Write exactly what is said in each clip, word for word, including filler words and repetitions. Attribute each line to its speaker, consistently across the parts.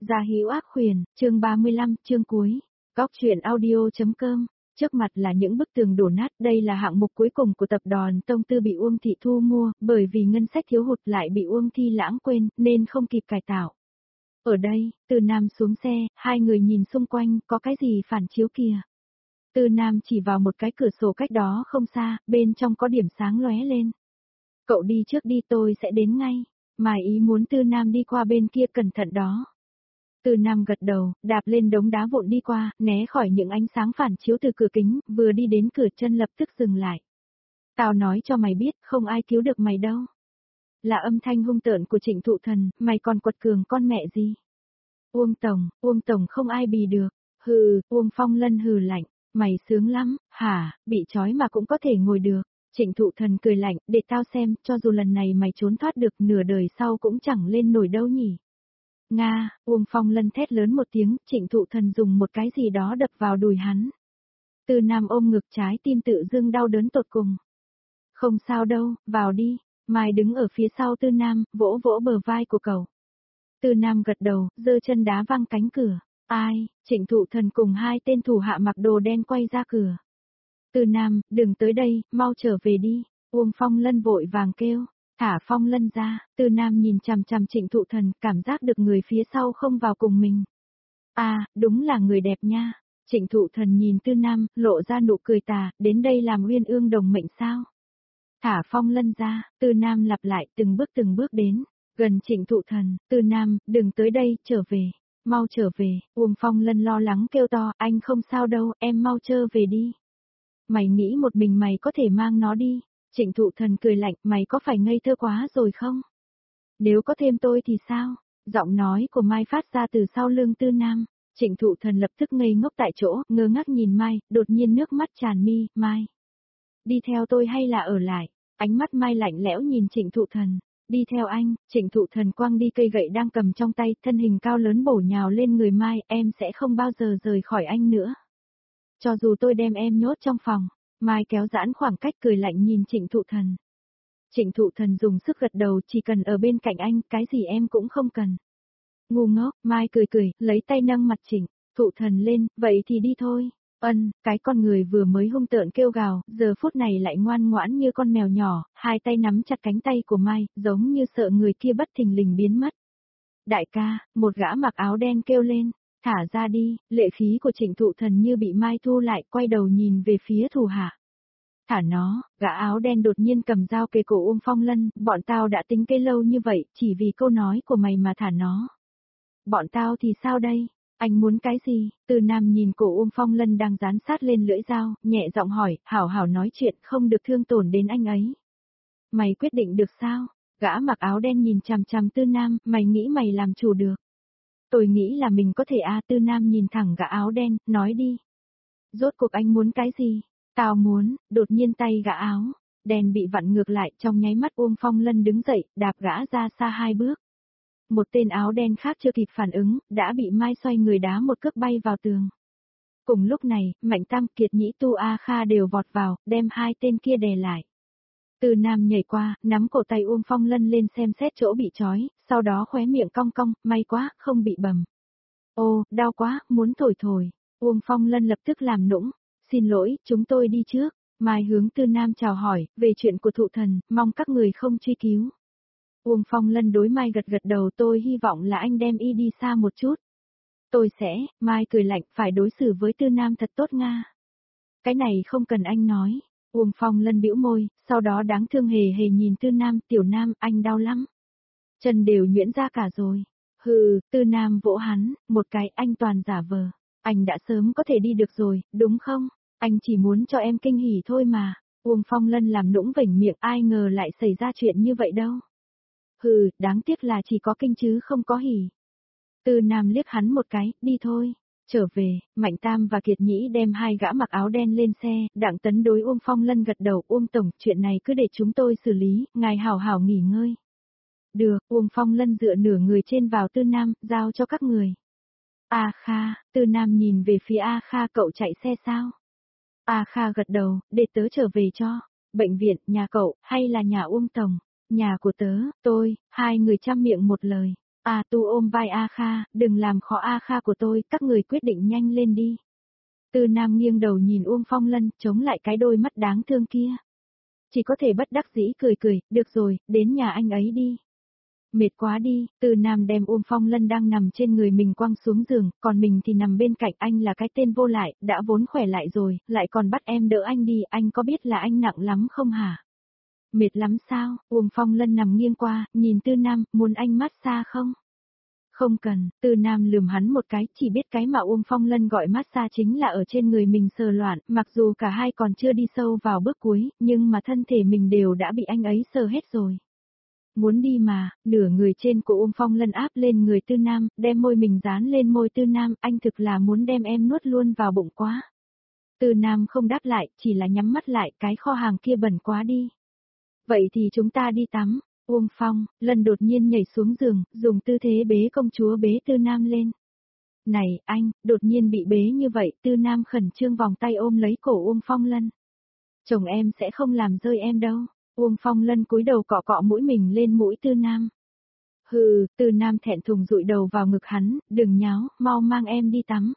Speaker 1: Gia Hữu Ác Khuyển, chương ba mươi lăm, chương cuối. Góc truyện audio.com. Trước mặt là những bức tường đổ nát, đây là hạng mục cuối cùng của tập đoàn Tông Tư bị Uông Thị thu mua, bởi vì ngân sách thiếu hụt lại bị Uông Thi lãng quên, nên không kịp cải tạo. Ở đây, Từ Nam xuống xe, hai người nhìn xung quanh, có cái gì phản chiếu kìa. Từ Nam chỉ vào một cái cửa sổ cách đó không xa, bên trong có điểm sáng lóe lên. Cậu đi trước đi, tôi sẽ đến ngay. Mai ý muốn Từ Nam đi qua bên kia, cẩn thận đó. Từ Nam gật đầu, đạp lên đống đá vụn đi qua, né khỏi những ánh sáng phản chiếu từ cửa kính, vừa đi đến cửa chân lập tức dừng lại. Tao nói cho mày biết, không ai cứu được mày đâu. Là âm thanh hung tợn của Trịnh Thụ Thần, mày còn quật cường con mẹ gì? Uông Tổng, Uông Tổng không ai bì được. Hừ, Uông Phong Lân hừ lạnh, mày sướng lắm, hả, bị trói mà cũng có thể ngồi được. Trịnh Thụ Thần cười lạnh, để tao xem, cho dù lần này mày trốn thoát được, nửa đời sau cũng chẳng lên nổi đâu nhỉ. Nga, Uông Phong Lân thét lớn một tiếng, Trịnh Thụ Thần dùng một cái gì đó đập vào đùi hắn. Từ Nam ôm ngực, trái tim tự dưng đau đớn tột cùng. Không sao đâu, vào đi. Mai đứng ở phía sau Từ Nam, vỗ vỗ bờ vai của cậu. Từ Nam gật đầu, giơ chân đá văng cánh cửa. Ai? Trịnh Thụ Thần cùng hai tên thủ hạ mặc đồ đen quay ra cửa. Từ Nam, đừng tới đây, mau trở về đi. Uông Phong Lân vội vàng kêu. Thả Phong Lân ra. Từ Nam nhìn chằm chằm Trịnh Thụ Thần, cảm giác được người phía sau không vào cùng mình. À, đúng là người đẹp nha. Trịnh Thụ Thần nhìn Từ Nam, lộ ra nụ cười tà, đến đây làm uyên ương đồng mệnh sao? Thả Phong Lân ra. Từ Nam lặp lại, từng bước từng bước đến, gần Trịnh Thụ Thần. Từ Nam, đừng tới đây, trở về. Mau trở về. Uông Phong Lân lo lắng kêu to, anh không sao đâu, em mau trở về đi. Mày nghĩ một mình mày có thể mang nó đi. Trịnh Thụ Thần cười lạnh, mày có phải ngây thơ quá rồi không? Nếu có thêm tôi thì sao? Giọng nói của Mai phát ra từ sau lưng Từ Nam. Trịnh Thụ Thần lập tức ngây ngốc tại chỗ, ngơ ngác nhìn Mai, đột nhiên nước mắt tràn mi. Mai, đi theo tôi hay là ở lại? Ánh mắt Mai lạnh lẽo nhìn Trịnh Thụ Thần. Đi theo anh. Trịnh Thụ Thần quăng đi cây gậy đang cầm trong tay, thân hình cao lớn bổ nhào lên người Mai, em sẽ không bao giờ rời khỏi anh nữa. Cho dù tôi đem em nhốt trong phòng. Mai kéo giãn khoảng cách, cười lạnh nhìn Trịnh Thụ Thần. Trịnh Thụ Thần dùng sức gật đầu, chỉ cần ở bên cạnh anh, cái gì em cũng không cần. Ngu ngốc. Mai cười cười, lấy tay nâng mặt Trịnh Thụ Thần lên, vậy thì đi thôi. Ân, cái con người vừa mới hung tợn kêu gào, giờ phút này lại ngoan ngoãn như con mèo nhỏ, hai tay nắm chặt cánh tay của Mai, giống như sợ người kia bất thình lình biến mất. Đại ca, một gã mặc áo đen kêu lên. Thả ra đi. Lệ khí của Trịnh Thụ Thần như bị Mai thu lại, quay đầu nhìn về phía thủ hạ. Thả nó. Gã áo đen đột nhiên cầm dao kề cổ Uông Phong Lân, bọn tao đã tính kế lâu như vậy, chỉ vì câu nói của mày mà thả nó. Bọn tao thì sao đây? Anh muốn cái gì? Từ Nam nhìn cổ Uông Phong Lân đang dán sát lên lưỡi dao, nhẹ giọng hỏi, hảo hảo nói chuyện, không được thương tổn đến anh ấy. Mày quyết định được sao? Gã mặc áo đen nhìn chằm chằm Từ Nam, mày nghĩ mày làm chủ được? Tôi nghĩ là mình có thể a. Từ Nam nhìn thẳng gã áo đen, nói đi. Rốt cuộc anh muốn cái gì? Tao muốn. Đột nhiên tay gã áo đen bị vặn ngược lại, trong nháy mắt Uông Phong Lân đứng dậy, đạp gã ra xa hai bước. Một tên áo đen khác chưa kịp phản ứng, đã bị Mai xoay người đá một cước bay vào tường. Cùng lúc này, Mạnh Tam, Kiệt Nhĩ, Tu A Kha đều vọt vào, đem hai tên kia đè lại. Từ Nam nhảy qua, nắm cổ tay Uông Phong Lân lên xem xét chỗ bị trói, sau đó khóe miệng cong cong, may quá, không bị bầm. Ô, đau quá, muốn thổi thổi. Uông Phong Lân lập tức làm nũng. Xin lỗi, chúng tôi đi trước. Mai hướng Từ Nam chào hỏi, về chuyện của Thụ Thần, mong các người không truy cứu. Uông Phong Lân đối Mai gật gật đầu, tôi hy vọng là anh đem y đi xa một chút. Tôi sẽ. Mai cười lạnh, phải đối xử với Từ Nam thật tốt Nga. Cái này không cần anh nói. Uông Phong Lân bĩu môi, sau đó đáng thương hề hề nhìn Từ Nam, tiểu Nam, anh đau lắm. Chân đều nhuyễn ra cả rồi. Hừ. Từ Nam vỗ hắn, một cái, anh toàn giả vờ. Anh đã sớm có thể đi được rồi, đúng không? Anh chỉ muốn cho em kinh hỉ thôi mà. Uông Phong Lân làm nũng vểnh miệng, ai ngờ lại xảy ra chuyện như vậy đâu. Hừ, đáng tiếc là chỉ có kinh chứ không có hỉ. Từ Nam liếc hắn một cái, đi thôi. Trở về, Mạnh Tam và Kiệt Nhĩ đem hai gã mặc áo đen lên xe, Đặng Tấn đối Uông Phong Lân gật đầu, Uông Tổng, chuyện này cứ để chúng tôi xử lý, ngài hảo hảo nghỉ ngơi. Được. Uông Phong Lân dựa nửa người trên vào Từ Nam, giao cho các người. A Kha. Từ Nam nhìn về phía A Kha, cậu chạy xe sao? A Kha gật đầu, để tớ trở về cho. Bệnh viện, nhà cậu, hay là nhà Uông Tổng? Nhà của tớ, tôi, hai người chăm miệng một lời. A Tu ôm vai A Kha, đừng làm khó A Kha của tôi, các người quyết định nhanh lên đi. Tư Nam nghiêng đầu nhìn Uông Phong Lân, chống lại cái đôi mắt đáng thương kia. Chỉ có thể bất đắc dĩ cười cười, được rồi, đến nhà anh ấy đi. Mệt quá đi, Tư Nam đem Uông Phong Lân đang nằm trên người mình quăng xuống giường, còn mình thì nằm bên cạnh. Anh là cái tên vô lại, đã vốn khỏe lại rồi, lại còn bắt em đỡ anh đi, anh có biết là anh nặng lắm không hả? Mệt lắm sao? Uông Phong Lân nằm nghiêng qua, nhìn Tư Nam, muốn anh massage không? Không cần, Tư Nam lườm hắn một cái, chỉ biết cái mà Uông Phong Lân gọi massage chính là ở trên người mình sờ loạn, mặc dù cả hai còn chưa đi sâu vào bước cuối, nhưng mà thân thể mình đều đã bị anh ấy sờ hết rồi. Muốn đi mà, nửa người trên của Uông Phong Lân áp lên người Tư Nam, đem môi mình dán lên môi Tư Nam, anh thực là muốn đem em nuốt luôn vào bụng quá. Tư Nam không đáp lại, chỉ là nhắm mắt lại, cái kho hàng kia bẩn quá đi. Vậy thì chúng ta đi tắm. Uông Phong Lân đột nhiên nhảy xuống giường, dùng tư thế bế công chúa bế Tư Nam lên. Này, anh, đột nhiên bị bế như vậy, Tư Nam khẩn trương vòng tay ôm lấy cổ Uông Phong Lân. Chồng em sẽ không làm rơi em đâu. Uông Phong Lân cúi đầu cọ cọ mũi mình lên mũi Tư Nam. Hừ, Tư Nam thẹn thùng dụi đầu vào ngực hắn, đừng nháo, mau mang em đi tắm.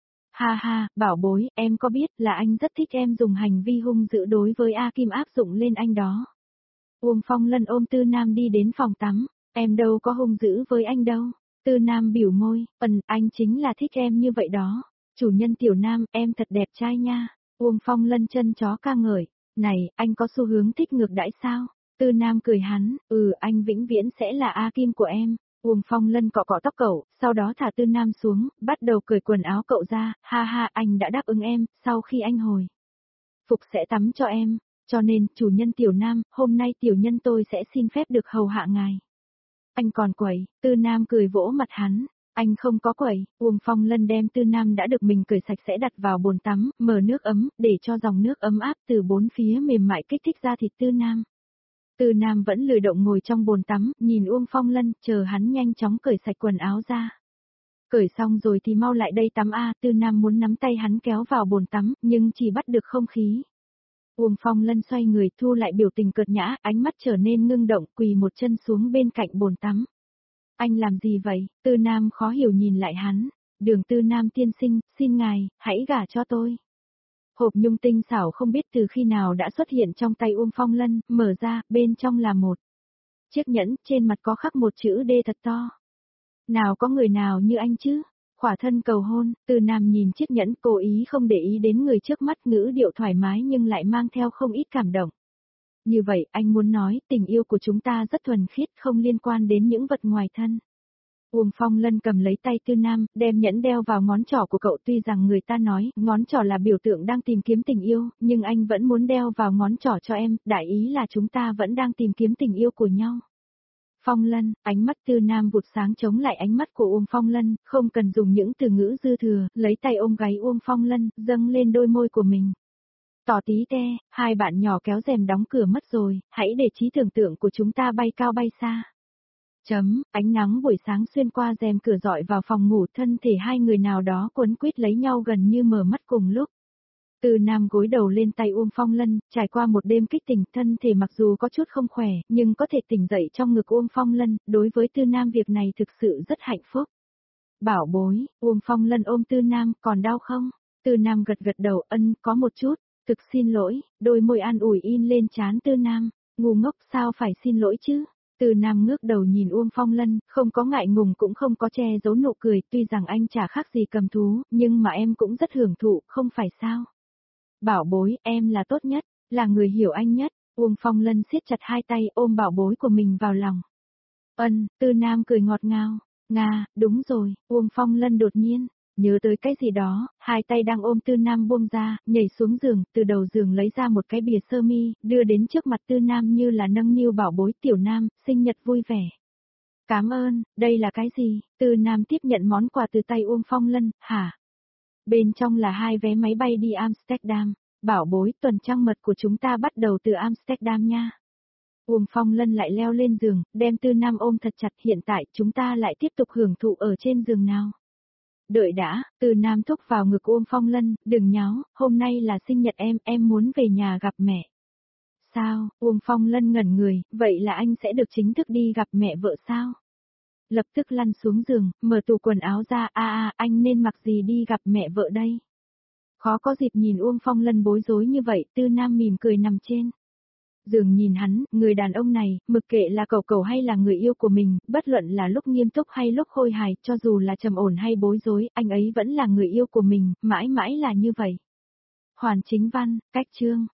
Speaker 1: Ha ha, bảo bối, em có biết là anh rất thích em dùng hành vi hung dữ đối với A Kim áp dụng lên anh đó. Uông Phong Lân ôm Tư Nam đi đến phòng tắm, em đâu có hung dữ với anh đâu. Tư Nam biểu môi, ừm, anh chính là thích em như vậy đó. Chủ nhân Tiểu Nam, em thật đẹp trai nha. Uông Phong Lân chân chó ca ngợi, này, anh có xu hướng thích ngược đãi sao? Tư Nam cười hắn, ừ, anh vĩnh viễn sẽ là A Kim của em. Uông Phong Lân cọ cọ tóc cậu, sau đó thả Tư Nam xuống, bắt đầu cởi quần áo cậu ra, ha ha, anh đã đáp ứng em, sau khi anh hồi phục sẽ tắm cho em. Cho nên, chủ nhân Tiểu Nam, hôm nay tiểu nhân tôi sẽ xin phép được hầu hạ ngài. Anh còn quẩy, Tư Nam cười vỗ mặt hắn, anh không có quẩy. Uông Phong Lân đem Tư Nam đã được mình cởi sạch sẽ đặt vào bồn tắm, mở nước ấm, để cho dòng nước ấm áp từ bốn phía mềm mại kích thích ra thịt Tư Nam. Tư Nam vẫn lười động ngồi trong bồn tắm, nhìn Uông Phong Lân, chờ hắn nhanh chóng cởi sạch quần áo ra. Cởi xong rồi thì mau lại đây tắm a. Tư Nam muốn nắm tay hắn kéo vào bồn tắm, nhưng chỉ bắt được không khí. Uông Phong Lân xoay người thu lại biểu tình cợt nhã, ánh mắt trở nên ngưng động, quỳ một chân xuống bên cạnh bồn tắm. Anh làm gì vậy? Tư Nam khó hiểu nhìn lại hắn. Đường Tư Nam tiên sinh, xin ngài, hãy gả cho tôi. Hộp nhung tinh xảo không biết từ khi nào đã xuất hiện trong tay Uông Phong Lân, mở ra, bên trong là một chiếc nhẫn, trên mặt có khắc một chữ D thật to. Nào có người nào như anh chứ? Khỏa thân cầu hôn, Tư Nam nhìn chiếc nhẫn, cố ý không để ý đến người trước mắt, ngữ điệu thoải mái nhưng lại mang theo không ít cảm động. Như vậy, anh muốn nói, tình yêu của chúng ta rất thuần khiết, không liên quan đến những vật ngoài thân. Uông Phong Lân cầm lấy tay Tư Nam, đem nhẫn đeo vào ngón trỏ của cậu, tuy rằng người ta nói, ngón trỏ là biểu tượng đang tìm kiếm tình yêu, nhưng anh vẫn muốn đeo vào ngón trỏ cho em, đại ý là chúng ta vẫn đang tìm kiếm tình yêu của nhau. Phong Lân, ánh mắt Tư Nam vụt sáng chống lại ánh mắt của Uông Phong Lân, không cần dùng những từ ngữ dư thừa, lấy tay ôm gáy Uông Phong Lân, dâng lên đôi môi của mình. Tỏ tí te, hai bạn nhỏ kéo rèm đóng cửa mất rồi, hãy để trí tưởng tượng của chúng ta bay cao bay xa. Chấm, ánh nắng buổi sáng xuyên qua rèm cửa dọi vào phòng ngủ, thân thể hai người nào đó quấn quýt lấy nhau gần như mở mắt cùng lúc. Tư Nam gối đầu lên tay Uông Phong Lân, trải qua một đêm kích tỉnh, thân thể mặc dù có chút không khỏe, nhưng có thể tỉnh dậy trong ngực Uông Phong Lân, đối với Tư Nam việc này thực sự rất hạnh phúc. Bảo bối, Uông Phong Lân ôm Tư Nam, còn đau không? Tư Nam gật gật đầu, ân, có một chút, thực xin lỗi, đôi môi an ủi in lên trán Tư Nam, ngu ngốc sao phải xin lỗi chứ? Tư Nam ngước đầu nhìn Uông Phong Lân, không có ngại ngùng cũng không có che giấu nụ cười, tuy rằng anh chả khác gì cầm thú, nhưng mà em cũng rất hưởng thụ, không phải sao? Bảo bối, em là tốt nhất, là người hiểu anh nhất. Uông Phong Lân siết chặt hai tay ôm bảo bối của mình vào lòng. Ân, Tư Nam cười ngọt ngào. Nga, đúng rồi, Uông Phong Lân đột nhiên nhớ tới cái gì đó, hai tay đang ôm Tư Nam buông ra, nhảy xuống giường, từ đầu giường lấy ra một cái bìa sơ mi, đưa đến trước mặt Tư Nam như là nâng niu bảo bối. Tiểu Nam, sinh nhật vui vẻ. Cảm ơn, đây là cái gì? Tư Nam tiếp nhận món quà từ tay Uông Phong Lân, hả? Bên trong là hai vé máy bay đi Amsterdam. Bảo bối, tuần trăng mật của chúng ta bắt đầu từ Amsterdam nha. Uông Phong Lân lại leo lên giường, đem Tư Nam ôm thật chặt, hiện tại chúng ta lại tiếp tục hưởng thụ ở trên giường nào. Đợi đã, Tư Nam thúc vào ngực Uông Phong Lân, đừng nháo, hôm nay là sinh nhật em, em muốn về nhà gặp mẹ. Sao, Uông Phong Lân ngẩn người, vậy là anh sẽ được chính thức đi gặp mẹ vợ sao? Lập tức lăn xuống giường, mở tủ quần áo ra, a a, anh nên mặc gì đi gặp mẹ vợ đây? Khó có dịp nhìn Uông Phong Lân bối rối như vậy, Tư Nam mỉm cười nằm trên giường nhìn hắn, người đàn ông này, mặc kệ là cậu cậu hay là người yêu của mình, bất luận là lúc nghiêm túc hay lúc khôi hài, cho dù là trầm ổn hay bối rối, anh ấy vẫn là người yêu của mình, mãi mãi là như vậy. Hoàn Chính Văn, cách chương.